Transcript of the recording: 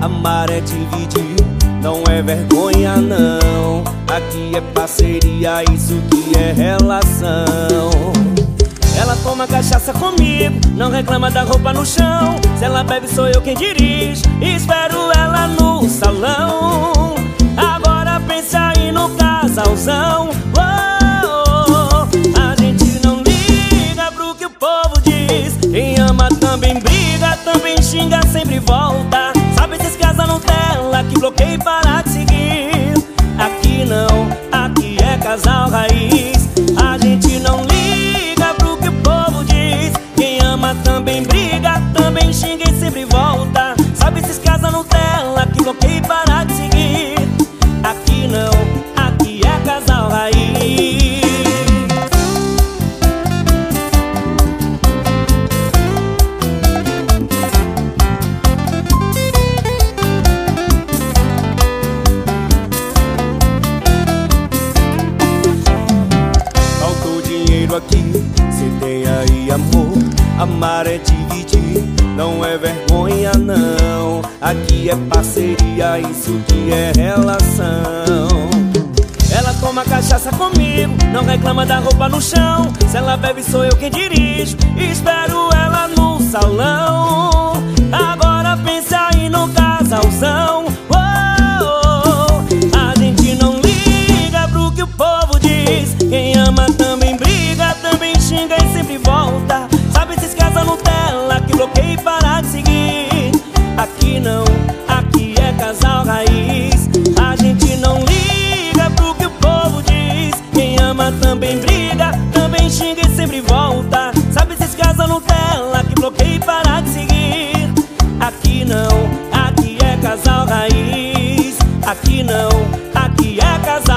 amar é dividir, não é vergonha não. Aqui é parceria, isso que é relação. Ela toma cachaça comigo, não reclama da roupa no chão. Se ela bebe sou eu quem dirige, espero ela no salão. Agora pensa aí no casalzão. A gente não liga pro que o povo diz. Quem ama também briga, também xinga, sempre volta. Sabe esses casa Nutella que bloqueia e para de seguir. Aqui não, aqui é casal raiz. A gente não liga pro que o povo diz. Quem ama também briga, também xinga e sempre volta. Sabe esses casa Nutella que bloqueia e para de seguir. Aqui não, aqui é casal raiz. Aqui, cê tem aí amor. Amar é dividir, não é vergonha não. Aqui é parceria, isso que é relação. Ela toma cachaça comigo, não reclama da roupa no chão. Se ela bebe sou eu quem dirijo, espero ela no salão. Agora pensa aí no casalzão. A gente não liga pro que o povo diz. Quem ama também briga, também xinga e sempre volta. Sabe esses casa Nutella que bloqueia e para de seguir. Aqui não, aqui é casal raiz. A gente não liga pro que o povo diz. Quem ama também briga, também xinga e sempre volta. Sabe esses casa Nutella que bloqueia e para de seguir. Aqui não, aqui é casal raiz. Aqui não, aqui é casal